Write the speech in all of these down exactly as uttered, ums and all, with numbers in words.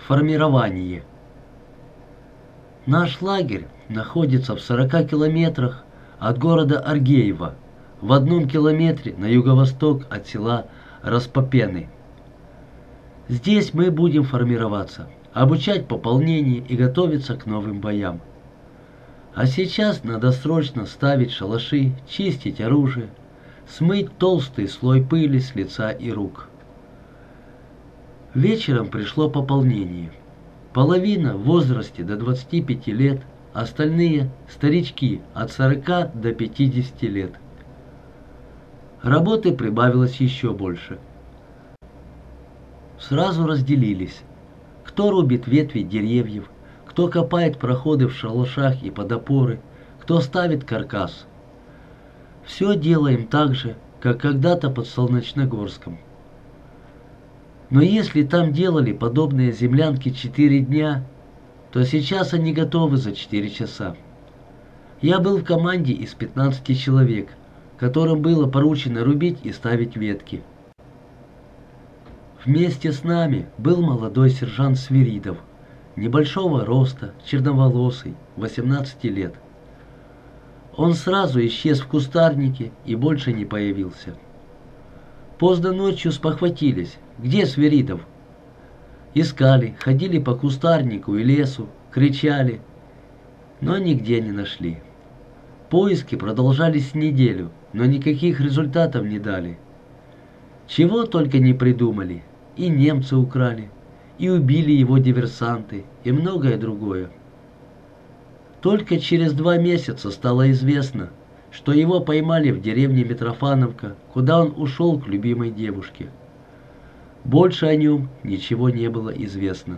Формирование. Наш лагерь находится в сорока километрах от города Аргеево, в одном километре на юго-восток от села Распопены. Здесь мы будем формироваться, обучать пополнение и готовиться к новым боям. А сейчас надо срочно ставить шалаши, чистить оружие, смыть толстый слой пыли с лица и рук. Вечером пришло пополнение. Половина в возрасте до двадцати пяти лет, остальные – старички от сорока до пятидесяти лет. Работы прибавилось еще больше. Сразу разделились. Кто рубит ветви деревьев, кто копает проходы в шалашах и под опоры, кто ставит каркас. Все делаем так же, как когда-то под Солнечногорском. Но если там делали подобные землянки четыре дня, то сейчас они готовы за четыре часа. Я был в команде из пятнадцати человек, которым было поручено рубить и ставить ветки. Вместе с нами был молодой сержант Свиридов, небольшого роста, черноволосый, восемнадцати лет. Он сразу исчез в кустарнике и больше не появился. Поздно ночью спохватились, где Свиридов. Искали, ходили по кустарнику и лесу, кричали, но нигде не нашли. Поиски продолжались неделю, но никаких результатов не дали. Чего только не придумали, и немцы украли, и убили его диверсанты, и многое другое. Только через два месяца стало известно, что его поймали в деревне Митрофановка, куда он ушел к любимой девушке. Больше о нем ничего не было известно.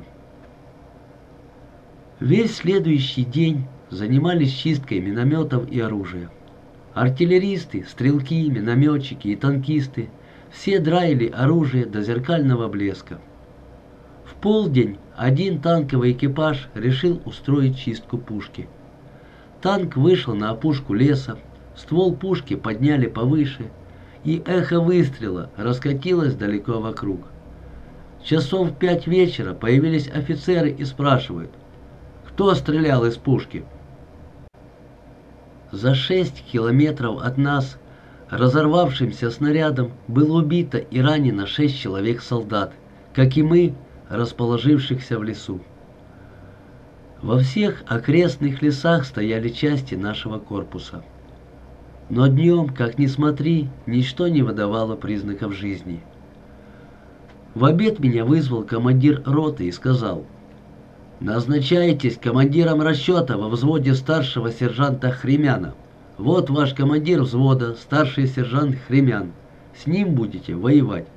Весь следующий день занимались чисткой минометов и оружия. Артиллеристы, стрелки, минометчики и танкисты все драили оружие до зеркального блеска. В полдень один танковый экипаж решил устроить чистку пушки. Танк вышел на опушку леса, ствол пушки подняли повыше, и эхо выстрела раскатилось далеко вокруг. Часов в пять вечера появились офицеры и спрашивают, кто стрелял из пушки. За шесть километров от нас разорвавшимся снарядом было убито и ранено шесть человек солдат, как и мы, расположившихся в лесу. Во всех окрестных лесах стояли части нашего корпуса. Но днем, как ни смотри, ничто не выдавало признаков жизни. В обед меня вызвал командир роты и сказал: «Назначаетесь командиром расчета во взводе старшего сержанта Хремяна. Вот ваш командир взвода, старший сержант Хремян. С ним будете воевать».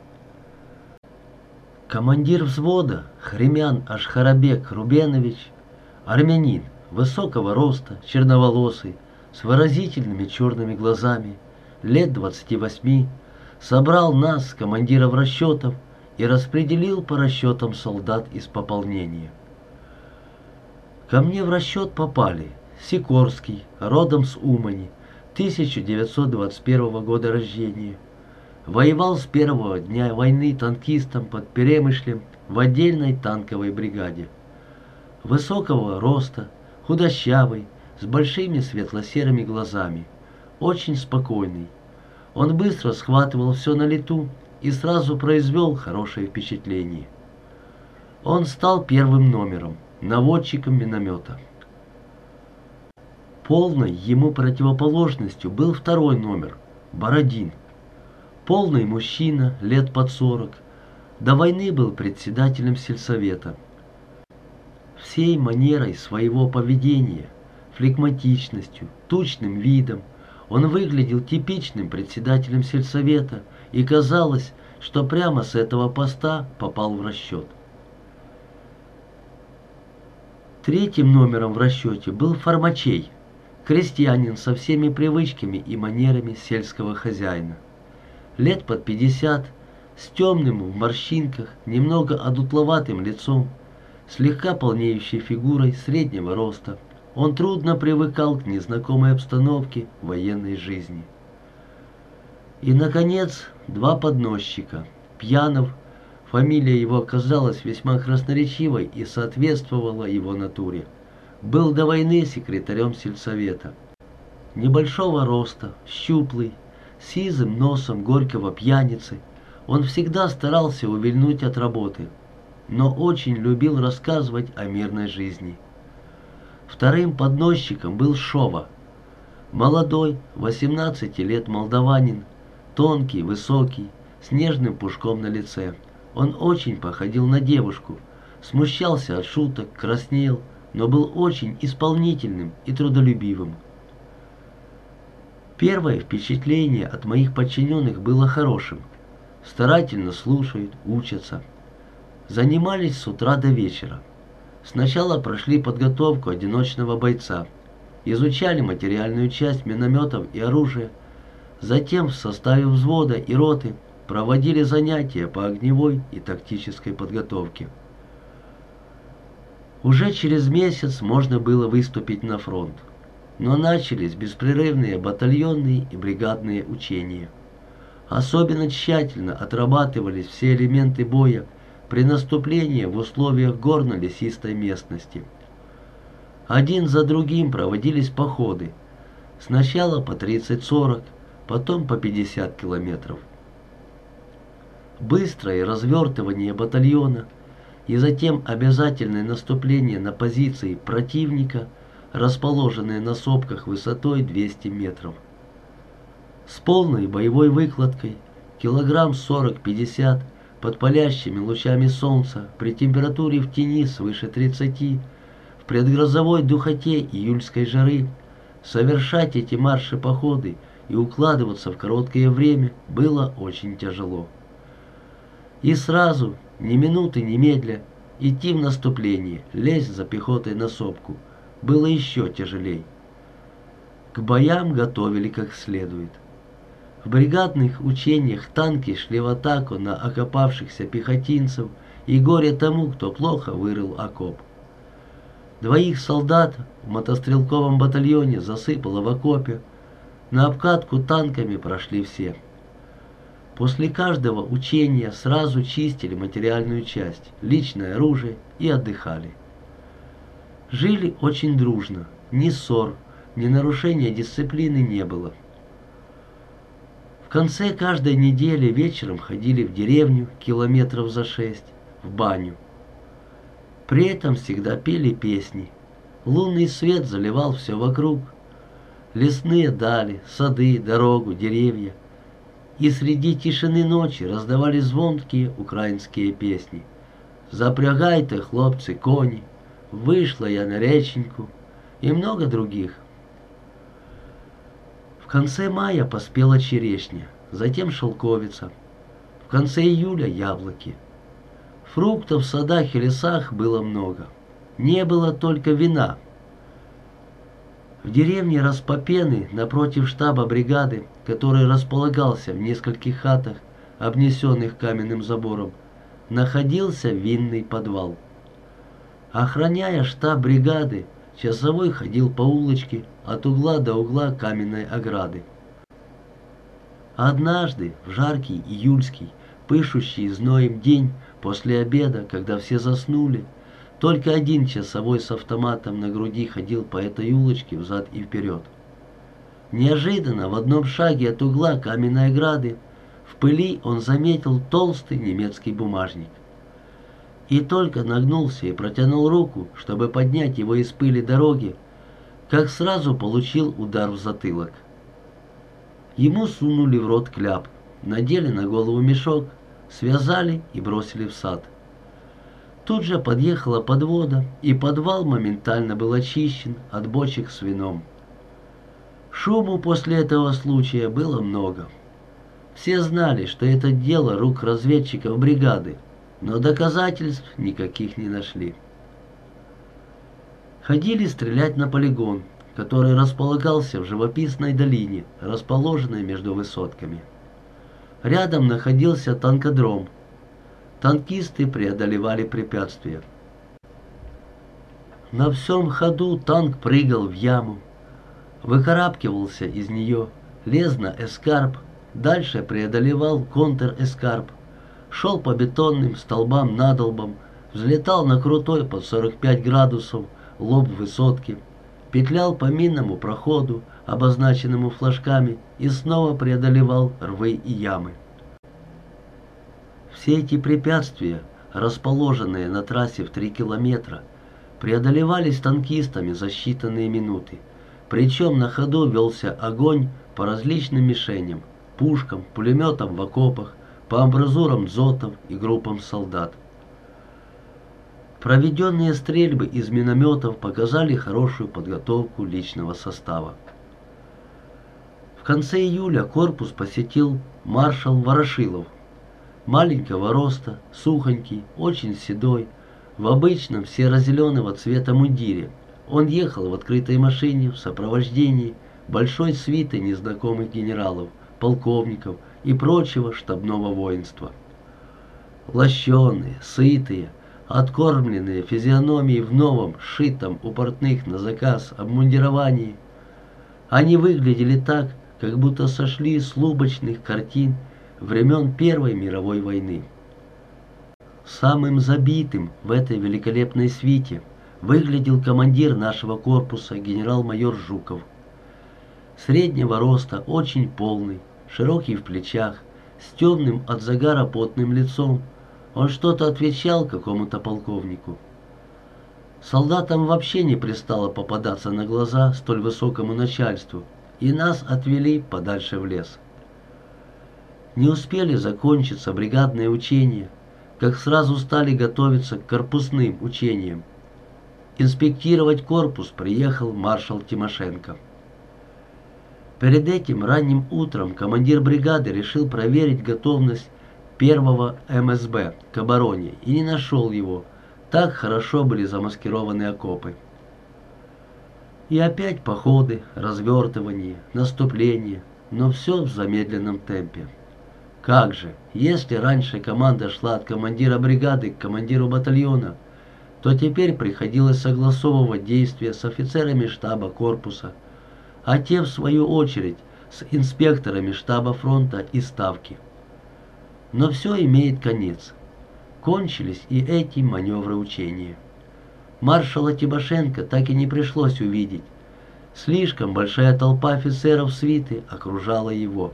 Командир взвода Хремян Ашхарабек Рубенович, армянин, высокого роста, черноволосый, с выразительными черными глазами, лет двадцати восьми, собрал нас, командиров расчетов, и распределил по расчетам солдат из пополнения. Ко мне в расчет попали Сикорский, родом с Умани, тысяча девятьсот двадцать первого года рождения. Воевал с первого дня войны танкистом под Перемышлем в отдельной танковой бригаде. Высокого роста, худощавый, с большими светло-серыми глазами, очень спокойный. Он быстро схватывал все на лету и сразу произвел хорошее впечатление. Он стал первым номером, наводчиком миномета. Полной ему противоположностью был второй номер, Бородин. Полный мужчина, лет под сорок, до войны был председателем сельсовета. Всей манерой своего поведения, флегматичностью, тучным видом он выглядел типичным председателем сельсовета, и казалось, что прямо с этого поста попал в расчет. Третьим номером в расчете был Формачей, крестьянин со всеми привычками и манерами сельского хозяина. Лет под пятьдесят, с темным в морщинках, немного одутловатым лицом, слегка полнеющей фигурой среднего роста. Он трудно привыкал к незнакомой обстановке военной жизни. И, наконец, два подносчика. Пьянов Фамилия его оказалась весьма красноречивой и соответствовала его натуре. Был до войны секретарем сельсовета. Небольшого роста, щуплый, с сизым носом горького пьяницы, он всегда старался увильнуть от работы, но очень любил рассказывать о мирной жизни. Вторым подносчиком был Шова. Молодой, восемнадцати лет молдаванин, тонкий, высокий, с нежным пушком на лице. Он очень походил на девушку, смущался от шуток, краснел, но был очень исполнительным и трудолюбивым. Первое впечатление от моих подчиненных было хорошим. Старательно слушают, учатся. Занимались с утра до вечера. Сначала прошли подготовку одиночного бойца, изучали материальную часть минометов и оружия, затем в составе взвода и роты проводили занятия по огневой и тактической подготовке. Уже через месяц можно было выступить на фронт, но начались беспрерывные батальонные и бригадные учения. Особенно тщательно отрабатывались все элементы боя при наступлении в условиях горно-лесистой местности. Один за другим проводились походы, сначала по тридцать-сорок, потом по пятьдесят километров. Быстрое развертывание батальона и затем обязательное наступление на позиции противника, расположенные на сопках высотой двести метров. С полной боевой выкладкой, килограмм сорок-пятьдесят, под палящими лучами солнца, при температуре в тени свыше тридцати, в предгрозовой духоте июльской жары, совершать эти марши-походы и укладываться в короткое время было очень тяжело. И сразу, ни минуты ни медля, идти в наступление, лезть за пехотой на сопку, было еще тяжелей. К боям готовили как следует. В бригадных учениях танки шли в атаку на окопавшихся пехотинцев, и горе тому, кто плохо вырыл окоп. Двоих солдат в мотострелковом батальоне засыпало в окопе, на обкатку танками прошли все. После каждого учения сразу чистили материальную часть, личное оружие и отдыхали. Жили очень дружно, ни ссор, ни нарушения дисциплины не было. В конце каждой недели вечером ходили в деревню километров за шесть, в баню. При этом всегда пели песни. Лунный свет заливал все вокруг. Лесные дали, сады, дорогу, деревья. И среди тишины ночи раздавались звонкие украинские песни. «Запрягайте, хлопцы, кони», «Вышла я на реченьку» и много других. В конце мая поспела черешня, затем шелковица. В конце июля яблоки. Фруктов в садах и лесах было много. Не было только вина. В деревне Распопены, напротив штаба бригады, который располагался в нескольких хатах, обнесенных каменным забором, находился винный подвал. Охраняя штаб бригады, часовой ходил по улочке от угла до угла каменной ограды. Однажды, в жаркий июльский, пышущий зноем день, после обеда, когда все заснули, только один часовой с автоматом на груди ходил по этой улочке взад и вперед. Неожиданно в одном шаге от угла каменной ограды в пыли он заметил толстый немецкий бумажник. И только нагнулся и протянул руку, чтобы поднять его из пыли дороги, как сразу получил удар в затылок. Ему сунули в рот кляп, надели на голову мешок, связали и бросили в сад. Тут же подъехала подвода, и подвал моментально был очищен от бочек с вином. Шуму после этого случая было много. Все знали, что это дело рук разведчиков бригады, но доказательств никаких не нашли. Ходили стрелять на полигон, который располагался в живописной долине, расположенной между высотками. Рядом находился танкодром. Танкисты преодолевали препятствия. На всем ходу танк прыгал в яму, выкарабкивался из нее, лез на эскарп, дальше преодолевал контр-эскарп, шел по бетонным столбам надолбам, взлетал на крутой под сорок пять градусов лоб высотки, петлял по минному проходу, обозначенному флажками, и снова преодолевал рвы и ямы. Все эти препятствия, расположенные на трассе в три километра, преодолевались танкистами за считанные минуты, причем на ходу велся огонь по различным мишеням, пушкам, пулеметам в окопах, по амбразурам дзотов и группам солдат. Проведенные стрельбы из минометов показали хорошую подготовку личного состава. В конце июля корпус посетил маршал Ворошилов. Маленького роста, сухонький, очень седой, в обычном серо-зеленого цвета мундире. Он ехал в открытой машине в сопровождении большой свиты незнакомых генералов, полковников и прочего штабного воинства. Лощеные, сытые, откормленные физиономии в новом, сшитом у портных на заказ обмундировании, они выглядели так, как будто сошли с лубочных картин времен Первой мировой войны. Самым забитым в этой великолепной свите выглядел командир нашего корпуса генерал-майор Жуков. Среднего роста, очень полный, широкий в плечах, с темным от загара потным лицом, он что-то отвечал какому-то полковнику. Солдатам вообще не пристало попадаться на глаза столь высокому начальству, и нас отвели подальше в лес. Не успели закончиться бригадные учения, как сразу стали готовиться к корпусным учениям. Инспектировать корпус приехал маршал Тимошенко. Перед этим ранним утром командир бригады решил проверить готовность первого эм эс бэ к обороне и не нашел его. Так хорошо были замаскированы окопы. И опять походы, развертывание, наступление, но все в замедленном темпе. Как же, если раньше команда шла от командира бригады к командиру батальона, то теперь приходилось согласовывать действия с офицерами штаба корпуса, а те, в свою очередь, с инспекторами штаба фронта и ставки. Но все имеет конец. Кончились и эти маневры учения. Маршала Тимошенко так и не пришлось увидеть. Слишком большая толпа офицеров свиты окружала его.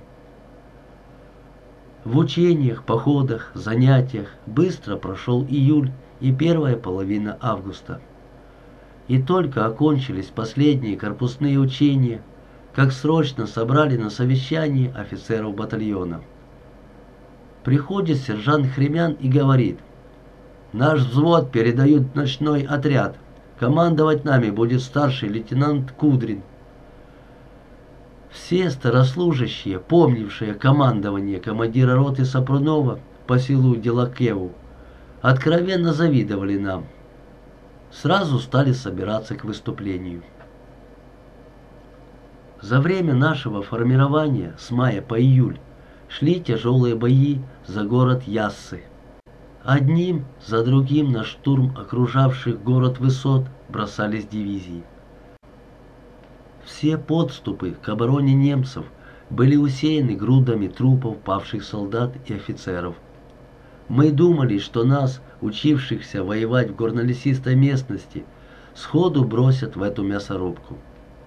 В учениях, походах, занятиях быстро прошел июль и первая половина августа. И только окончились последние корпусные учения, как срочно собрали на совещании офицеров батальона. Приходит сержант Хремян и говорит: «Наш взвод передают в ночной отряд. Командовать нами будет старший лейтенант Кудрин». Все старослужащие, помнившие командование командира роты Сапрунова по селу Делакеву, откровенно завидовали нам. Сразу стали собираться к выступлению. За время нашего формирования с мая по июль шли тяжелые бои за город Яссы. Одним за другим на штурм окружавших город высот бросались дивизии. Все подступы к обороне немцев были усеяны грудами трупов павших солдат и офицеров. Мы думали, что нас, учившихся воевать в горнолесистой местности, сходу бросят в эту мясорубку.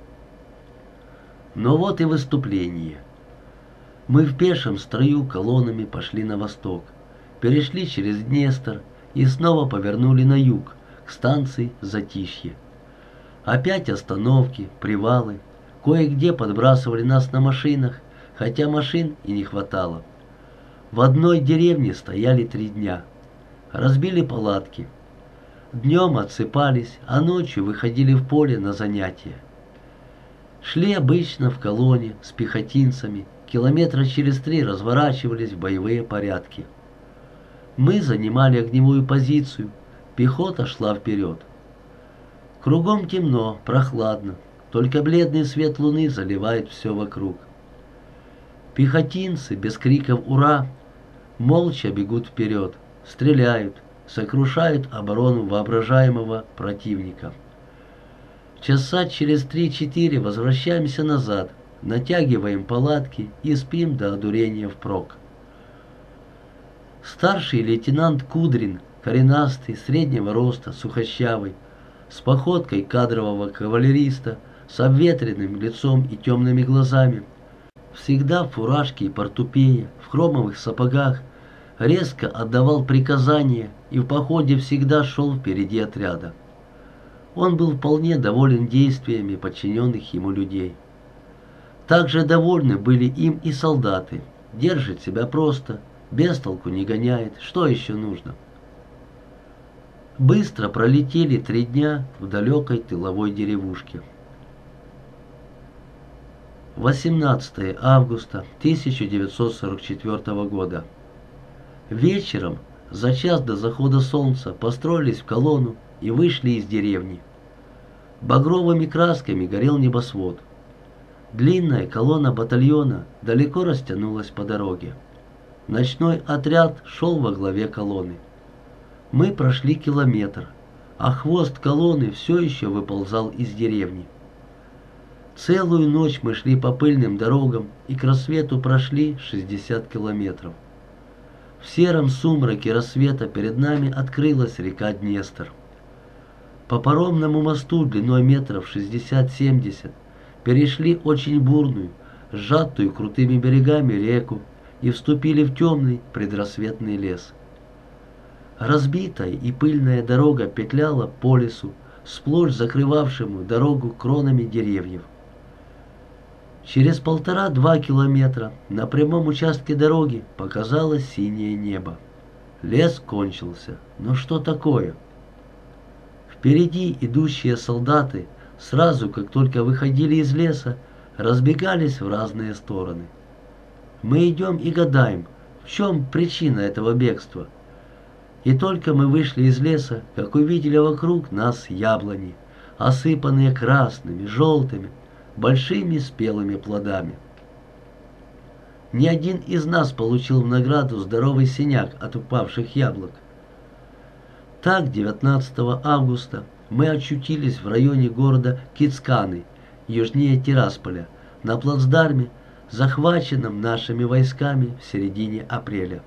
Но вот и выступление. Мы в пешем строю колоннами пошли на восток, перешли через Днестр и снова повернули на юг, к станции Затишье. Опять остановки, привалы, кое-где подбрасывали нас на машинах, хотя машин и не хватало. В одной деревне стояли три дня. Разбили палатки. Днем отсыпались, а ночью выходили в поле на занятия. Шли обычно в колонне с пехотинцами, километра через три разворачивались в боевые порядки. Мы занимали огневую позицию, пехота шла вперед. Кругом темно, прохладно, только бледный свет луны заливает все вокруг. Пехотинцы без криков «Ура!» молча бегут вперед, стреляют, сокрушают оборону воображаемого противника. Часа через три-четыре возвращаемся назад, натягиваем палатки и спим до одурения впрок. Старший лейтенант Кудрин, коренастый, среднего роста, сухощавый, с походкой кадрового кавалериста, с обветренным лицом и темными глазами, всегда в фуражке и портупее, в хромовых сапогах, резко отдавал приказания и в походе всегда шел впереди отряда. Он был вполне доволен действиями подчиненных ему людей. Также довольны были им и солдаты. Держит себя просто, без толку не гоняет, что еще нужно? Быстро пролетели три дня в далекой тыловой деревушке. восемнадцатое августа тысяча девятьсот сорок четвёртого года. Вечером, за час до захода солнца, построились в колонну и вышли из деревни. Багровыми красками горел небосвод. Длинная колонна батальона далеко растянулась по дороге. Ночной отряд шел во главе колонны. Мы прошли километр, а хвост колонны все еще выползал из деревни. Целую ночь мы шли по пыльным дорогам и к рассвету прошли шестьдесят километров. В сером сумраке рассвета перед нами открылась река Днестр. По паромному мосту длиной метров шестьдесят-семьдесят перешли очень бурную, сжатую крутыми берегами реку и вступили в темный предрассветный лес. Разбитая и пыльная дорога петляла по лесу, сплошь закрывавшему дорогу кронами деревьев. Через полтора-два километра на прямом участке дороги показалось синее небо. Лес кончился. Но что такое? Впереди идущие солдаты, сразу как только выходили из леса, разбегались в разные стороны. Мы идем и гадаем, в чем причина этого бегства. И только мы вышли из леса, как увидели вокруг нас яблони, осыпанные красными, желтыми, большими спелыми плодами. Ни один из нас получил в награду здоровый синяк от упавших яблок. Так, девятнадцатого августа мы очутились в районе города Кицканы, южнее Тирасполя, на плацдарме, захваченном нашими войсками в середине апреля.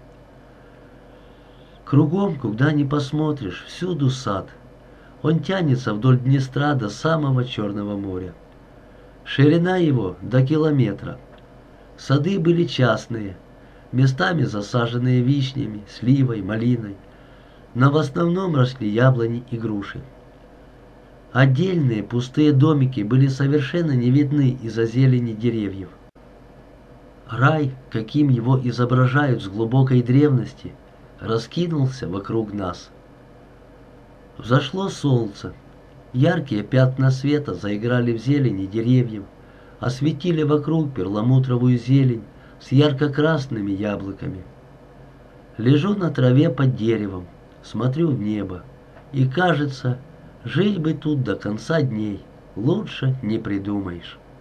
Кругом, куда ни посмотришь, всюду сад. Он тянется вдоль Днестра до самого Черного моря. Ширина его до километра. Сады были частные, местами засаженные вишнями, сливой, малиной, но в основном росли яблони и груши. Отдельные пустые домики были совершенно не видны из-за зелени деревьев. Рай, каким его изображают с глубокой древности, раскинулся вокруг нас. Взошло солнце. Яркие пятна света заиграли в зелени деревьев, осветили вокруг перламутровую зелень с ярко-красными яблоками. Лежу на траве под деревом, смотрю в небо, и кажется, жить бы тут до конца дней, лучше не придумаешь.